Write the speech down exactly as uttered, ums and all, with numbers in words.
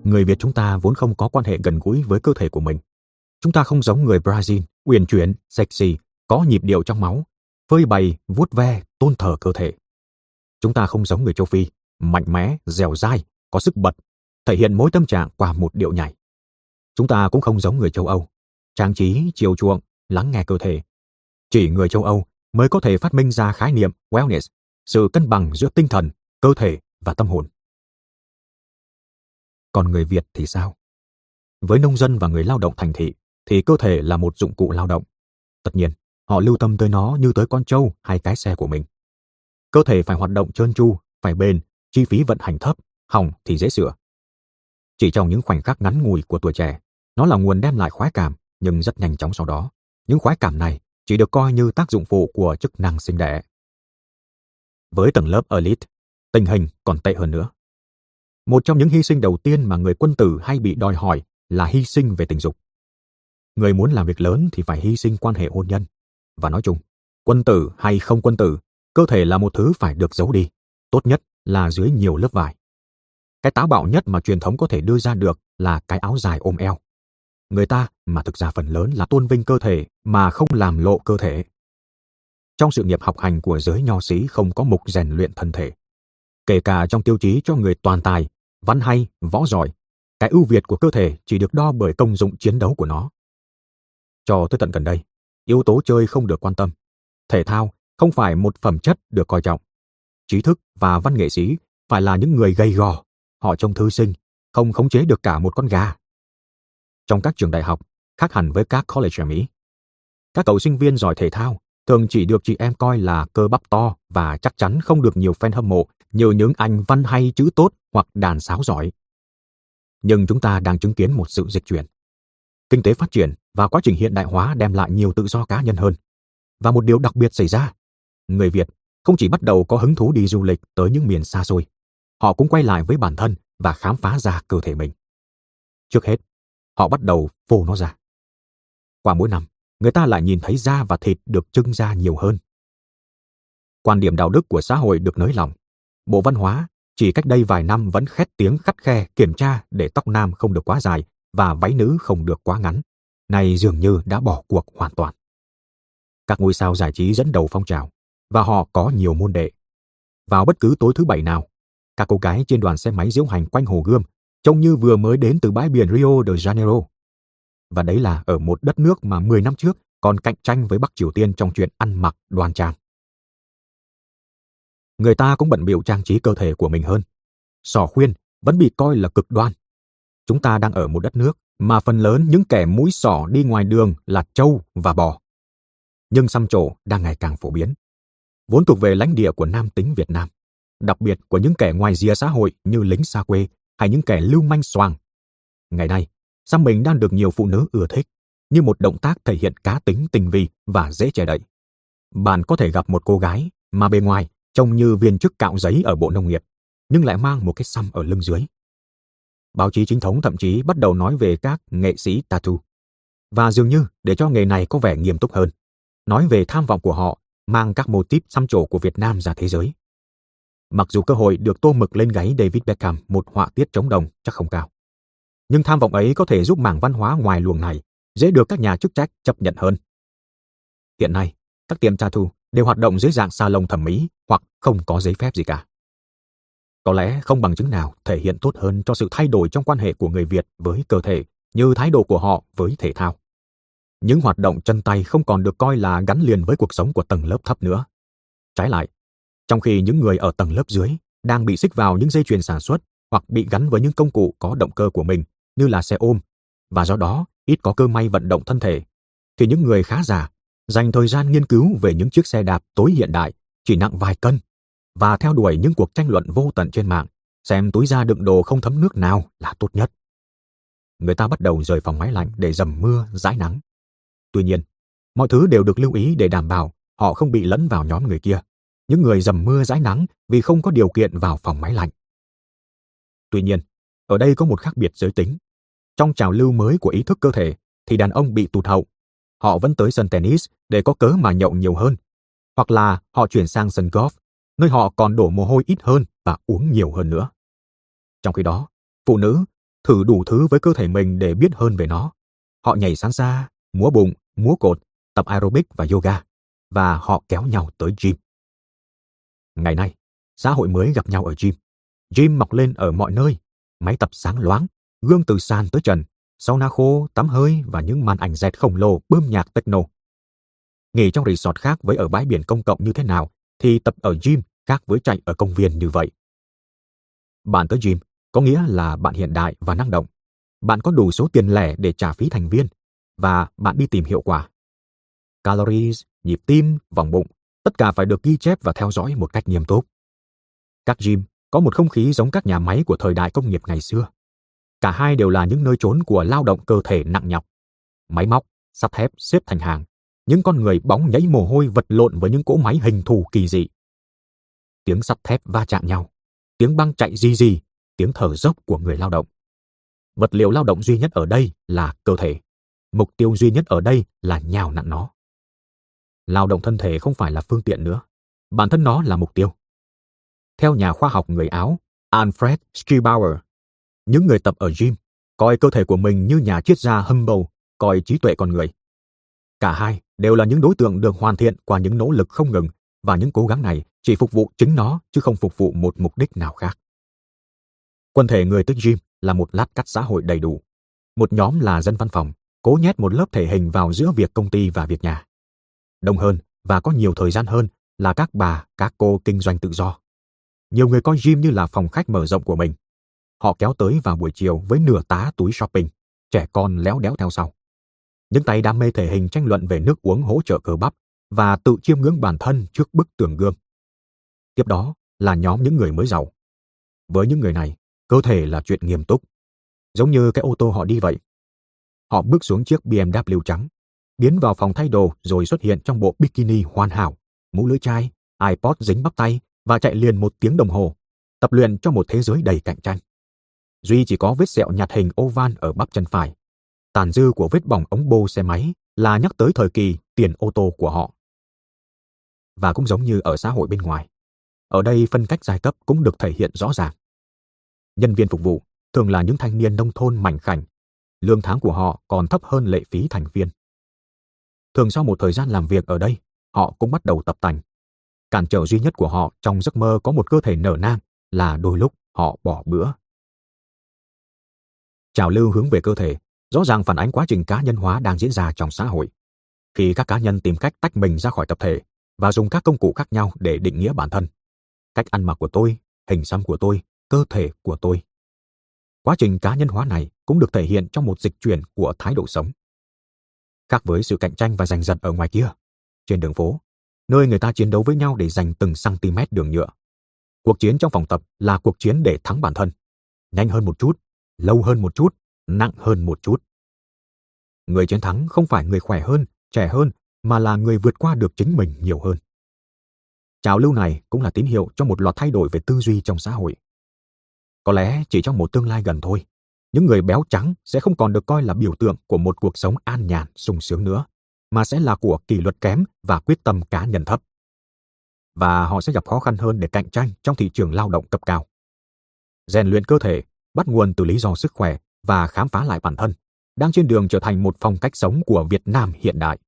Người Việt chúng ta vốn không có quan hệ gần gũi với cơ thể của mình. Chúng ta không giống người Brazil, uyển chuyển, sexy, có nhịp điệu trong máu, phơi bày, vuốt ve, tôn thờ cơ thể. Chúng ta không giống người châu Phi, mạnh mẽ, dẻo dai, có sức bật, thể hiện mỗi tâm trạng qua một điệu nhảy. Chúng ta cũng không giống người châu Âu, trang trí, chiều chuộng, lắng nghe cơ thể. Chỉ người châu Âu mới có thể phát minh ra khái niệm wellness, sự cân bằng giữa tinh thần, cơ thể và tâm hồn. Còn người Việt thì sao? Với nông dân và người lao động thành thị thì cơ thể là một dụng cụ lao động. Tất nhiên, họ lưu tâm tới nó như tới con trâu hay cái xe của mình. Cơ thể phải hoạt động trơn tru, phải bền, chi phí vận hành thấp, hỏng thì dễ sửa. Chỉ trong những khoảnh khắc ngắn ngủi của tuổi trẻ, nó là nguồn đem lại khoái cảm, nhưng rất nhanh chóng sau đó, những khoái cảm này chỉ được coi như tác dụng phụ của chức năng sinh đẻ. Với tầng lớp elite, tình hình còn tệ hơn nữa. Một trong những hy sinh đầu tiên mà người quân tử hay bị đòi hỏi là hy sinh về tình dục. Người muốn làm việc lớn thì phải hy sinh quan hệ hôn nhân. Và nói chung, quân tử hay không quân tử, cơ thể là một thứ phải được giấu đi, tốt nhất là dưới nhiều lớp vải. Cái táo bạo nhất mà truyền thống có thể đưa ra được là cái áo dài ôm eo. Người ta mà thực ra phần lớn là tôn vinh cơ thể mà không làm lộ cơ thể. Trong sự nghiệp học hành của giới nho sĩ không có mục rèn luyện thân thể. Kể cả trong tiêu chí cho người toàn tài, văn hay, võ giỏi, cái ưu việt của cơ thể chỉ được đo bởi công dụng chiến đấu của nó. Cho tới tận gần đây, yếu tố chơi không được quan tâm. Thể thao không phải một phẩm chất được coi trọng. Trí thức và văn nghệ sĩ phải là những người gầy gò, họ trông thư sinh, không khống chế được cả một con gà. Trong các trường đại học, khác hẳn với các college ở Mỹ, các cậu sinh viên giỏi thể thao thường chỉ được chị em coi là cơ bắp to và chắc chắn không được nhiều fan hâm mộ như những anh văn hay chữ tốt hoặc đàn sáo giỏi. Nhưng chúng ta đang chứng kiến một sự dịch chuyển. Kinh tế phát triển và quá trình hiện đại hóa đem lại nhiều tự do cá nhân hơn. Và một điều đặc biệt xảy ra, người Việt không chỉ bắt đầu có hứng thú đi du lịch tới những miền xa xôi, họ cũng quay lại với bản thân và khám phá ra cơ thể mình. Trước hết, họ bắt đầu phô nó ra. Qua mỗi năm, người ta lại nhìn thấy da và thịt được trưng ra nhiều hơn. Quan điểm đạo đức của xã hội được nới lỏng. Bộ Văn hóa chỉ cách đây vài năm vẫn khét tiếng khắt khe kiểm tra để tóc nam không được quá dài và váy nữ không được quá ngắn. Này dường như đã bỏ cuộc hoàn toàn. Các ngôi sao giải trí dẫn đầu phong trào, và họ có nhiều môn đệ. Vào bất cứ tối thứ bảy nào, các cô gái trên đoàn xe máy diễu hành quanh Hồ Gươm trông như vừa mới đến từ bãi biển Rio de Janeiro. Và đấy là ở một đất nước mà mười năm trước còn cạnh tranh với Bắc Triều Tiên trong chuyện ăn mặc đoan trang. Người ta cũng bận bịu trang trí cơ thể của mình hơn. Sò khuyên vẫn bị coi là cực đoan. Chúng ta đang ở một đất nước mà phần lớn những kẻ mũi sỏ đi ngoài đường là trâu và bò. Nhưng xăm trổ đang ngày càng phổ biến. Vốn thuộc về lãnh địa của nam tính Việt Nam, đặc biệt của những kẻ ngoài rìa xã hội như lính xa quê hay những kẻ lưu manh xoàng. Ngày nay, xăm mình đang được nhiều phụ nữ ưa thích, như một động tác thể hiện cá tính tinh vi và dễ che đậy. Bạn có thể gặp một cô gái mà bề ngoài trông như viên chức cạo giấy ở Bộ Nông nghiệp, nhưng lại mang một cái xăm ở lưng dưới. Báo chí chính thống thậm chí bắt đầu nói về các nghệ sĩ tattoo. Và dường như để cho nghề này có vẻ nghiêm túc hơn, nói về tham vọng của họ mang các mô típ xăm trổ của Việt Nam ra thế giới. Mặc dù cơ hội được tô mực lên gáy David Beckham một họa tiết trống đồng chắc không cao. Nhưng tham vọng ấy có thể giúp mảng văn hóa ngoài luồng này dễ được các nhà chức trách chấp nhận hơn. Hiện nay, các tiệm tattoo đều hoạt động dưới dạng salon thẩm mỹ hoặc không có giấy phép gì cả. Có lẽ không bằng chứng nào thể hiện tốt hơn cho sự thay đổi trong quan hệ của người Việt với cơ thể như thái độ của họ với thể thao. Những hoạt động chân tay không còn được coi là gắn liền với cuộc sống của tầng lớp thấp nữa. Trái lại, trong khi những người ở tầng lớp dưới đang bị xích vào những dây chuyền sản xuất hoặc bị gắn với những công cụ có động cơ của mình như là xe ôm, và do đó ít có cơ may vận động thân thể, thì những người khá giả dành thời gian nghiên cứu về những chiếc xe đạp tối hiện đại chỉ nặng vài cân và theo đuổi những cuộc tranh luận vô tận trên mạng xem túi da đựng đồ không thấm nước nào là tốt nhất. Người ta bắt đầu rời phòng máy lạnh để dầm mưa, rãi nắng. Tuy nhiên, mọi thứ đều được lưu ý để đảm bảo họ không bị lẫn vào nhóm người kia, những người dầm mưa rãi nắng vì không có điều kiện vào phòng máy lạnh. Tuy nhiên, ở đây có một khác biệt giới tính. Trong trào lưu mới của ý thức cơ thể thì đàn ông bị tụt hậu. Họ vẫn tới sân tennis để có cớ mà nhậu nhiều hơn. Hoặc là họ chuyển sang sân golf, nơi họ còn đổ mồ hôi ít hơn và uống nhiều hơn nữa. Trong khi đó, phụ nữ thử đủ thứ với cơ thể mình để biết hơn về nó. Họ nhảy salsa, múa bụng, múa cột, tập aerobic và yoga, và họ kéo nhau tới gym. Ngày nay, xã hội mới gặp nhau ở gym. Gym mọc lên ở mọi nơi, máy tập sáng loáng, gương từ sàn tới trần, sauna khô, tắm hơi và những màn ảnh dẹt khổng lồ bơm nhạc techno. Nghỉ trong resort khác với ở bãi biển công cộng như thế nào, thì tập ở gym khác với chạy ở công viên như vậy. Bạn tới gym có nghĩa là bạn hiện đại và năng động. Bạn có đủ số tiền lẻ để trả phí thành viên, và bạn đi tìm hiệu quả. Calories, nhịp tim, vòng bụng, tất cả phải được ghi chép và theo dõi một cách nghiêm túc. Các gym có một không khí giống các nhà máy của thời đại công nghiệp ngày xưa. Cả hai đều là những nơi trốn của lao động cơ thể nặng nhọc. Máy móc, sắt thép xếp thành hàng, những con người bóng nhảy mồ hôi vật lộn với những cỗ máy hình thù kỳ dị. Tiếng sắt thép va chạm nhau, tiếng băng chạy rì rì, tiếng thở dốc của người lao động. Vật liệu lao động duy nhất ở đây là cơ thể. Mục tiêu duy nhất ở đây là nhào nặn nó. Lao động thân thể không phải là phương tiện nữa. Bản thân nó là mục tiêu. Theo nhà khoa học người Áo Alfred Skibauer, những người tập ở gym coi cơ thể của mình như nhà triết gia Humboldt coi trí tuệ con người. Cả hai đều là những đối tượng được hoàn thiện qua những nỗ lực không ngừng, và những cố gắng này chỉ phục vụ chính nó chứ không phục vụ một mục đích nào khác. Quần thể người tới gym là một lát cắt xã hội đầy đủ. Một nhóm là dân văn phòng, cố nhét một lớp thể hình vào giữa việc công ty và việc nhà. Đông hơn và có nhiều thời gian hơn là các bà, các cô kinh doanh tự do. Nhiều người coi gym như là phòng khách mở rộng của mình. Họ kéo tới vào buổi chiều với nửa tá túi shopping, trẻ con léo đéo theo sau. Những tay đam mê thể hình tranh luận về nước uống hỗ trợ cơ bắp và tự chiêm ngưỡng bản thân trước bức tường gương. Tiếp đó là nhóm những người mới giàu. Với những người này, cơ thể là chuyện nghiêm túc, giống như cái ô tô họ đi vậy. Họ bước xuống chiếc bê em vê trắng, biến vào phòng thay đồ rồi xuất hiện trong bộ bikini hoàn hảo, mũ lưỡi chai, iPod dính bắp tay và chạy liền một tiếng đồng hồ, tập luyện cho một thế giới đầy cạnh tranh. Duy chỉ có vết sẹo nhạt hình oval ở bắp chân phải. Tàn dư của vết bỏng ống bô xe máy là nhắc tới thời kỳ tiền ô tô của họ. Và cũng giống như ở xã hội bên ngoài, ở đây phân cách giai cấp cũng được thể hiện rõ ràng. Nhân viên phục vụ thường là những thanh niên nông thôn mảnh khảnh, lương tháng của họ còn thấp hơn lệ phí thành viên. Thường sau một thời gian làm việc ở đây, họ cũng bắt đầu tập tành. Cản trở duy nhất của họ trong giấc mơ có một cơ thể nở nang là đôi lúc họ bỏ bữa. Trào lưu hướng về cơ thể rõ ràng phản ánh quá trình cá nhân hóa đang diễn ra trong xã hội. Khi các cá nhân tìm cách tách mình ra khỏi tập thể và dùng các công cụ khác nhau để định nghĩa bản thân. Cách ăn mặc của tôi, hình xăm của tôi, cơ thể của tôi. Quá trình cá nhân hóa này cũng được thể hiện trong một dịch chuyển của thái độ sống. Khác với sự cạnh tranh và giành giật ở ngoài kia, trên đường phố, nơi người ta chiến đấu với nhau để giành từng cm đường nhựa. Cuộc chiến trong phòng tập là cuộc chiến để thắng bản thân. Nhanh hơn một chút, lâu hơn một chút, nặng hơn một chút. Người chiến thắng không phải người khỏe hơn, trẻ hơn, mà là người vượt qua được chính mình nhiều hơn. Trào lưu này cũng là tín hiệu cho một loạt thay đổi về tư duy trong xã hội. Có lẽ chỉ trong một tương lai gần thôi, những người béo trắng sẽ không còn được coi là biểu tượng của một cuộc sống an nhàn, sung sướng nữa, mà sẽ là của kỷ luật kém và quyết tâm cá nhân thấp. Và họ sẽ gặp khó khăn hơn để cạnh tranh trong thị trường lao động cấp cao. Rèn luyện cơ thể bắt nguồn từ lý do sức khỏe và khám phá lại bản thân, đang trên đường trở thành một phong cách sống của Việt Nam hiện đại.